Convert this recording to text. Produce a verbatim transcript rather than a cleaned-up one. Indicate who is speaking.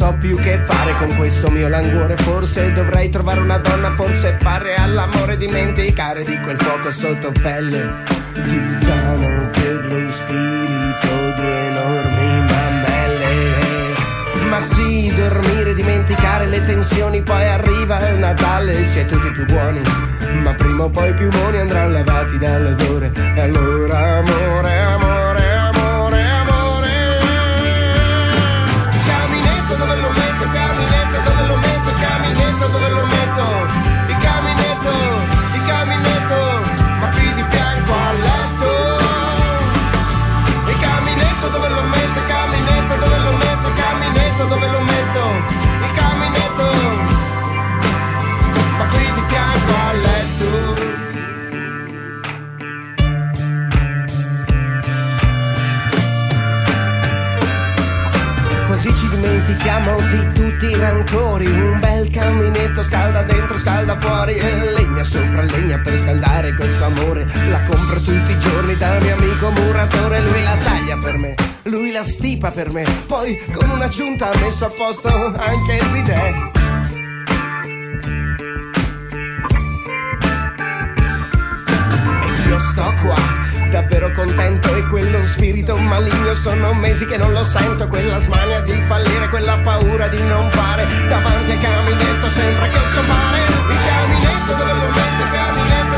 Speaker 1: so più che fare con questo mio languore. Forse dovrei trovare una donna, forse fare all'amore, dimenticare di quel fuoco sotto pelle di vulcano per lo spirito, due enormi mammelle. Ma sì, dormire, dimenticare le tensioni, poi arriva il Natale, si è tutti più buoni, ma prima o poi i piumoni andranno lavati dall'odore. E allora amore, amore, amore, amore. Il caminetto dove lo metto, il caminetto dove lo metto, il caminetto dove lo metto, il caminetto, il caminetto, ma qui di fianco al letto. Il caminetto dove lo metto, il caminetto dove lo metto, il caminetto dove lo metto, il caminetto, ma qui di fianco al letto. Così ci dimentichiamo di tutti i rancori. Un bel caminetto scalda dentro, scalda fuori, e legna sopra legna per scaldare questo amore. La compro tutti i giorni da mio amico muratore. Lui la taglia per me, lui la stipa per me, poi con un'aggiunta ha messo a posto anche il bidet. E io sto qua davvero contento, e quello spirito maligno sono mesi che non lo sento. Quella smania di fallire, quella paura di non fare, davanti al caminetto sembra che scompare. Il caminetto dove lo metto, il caminetto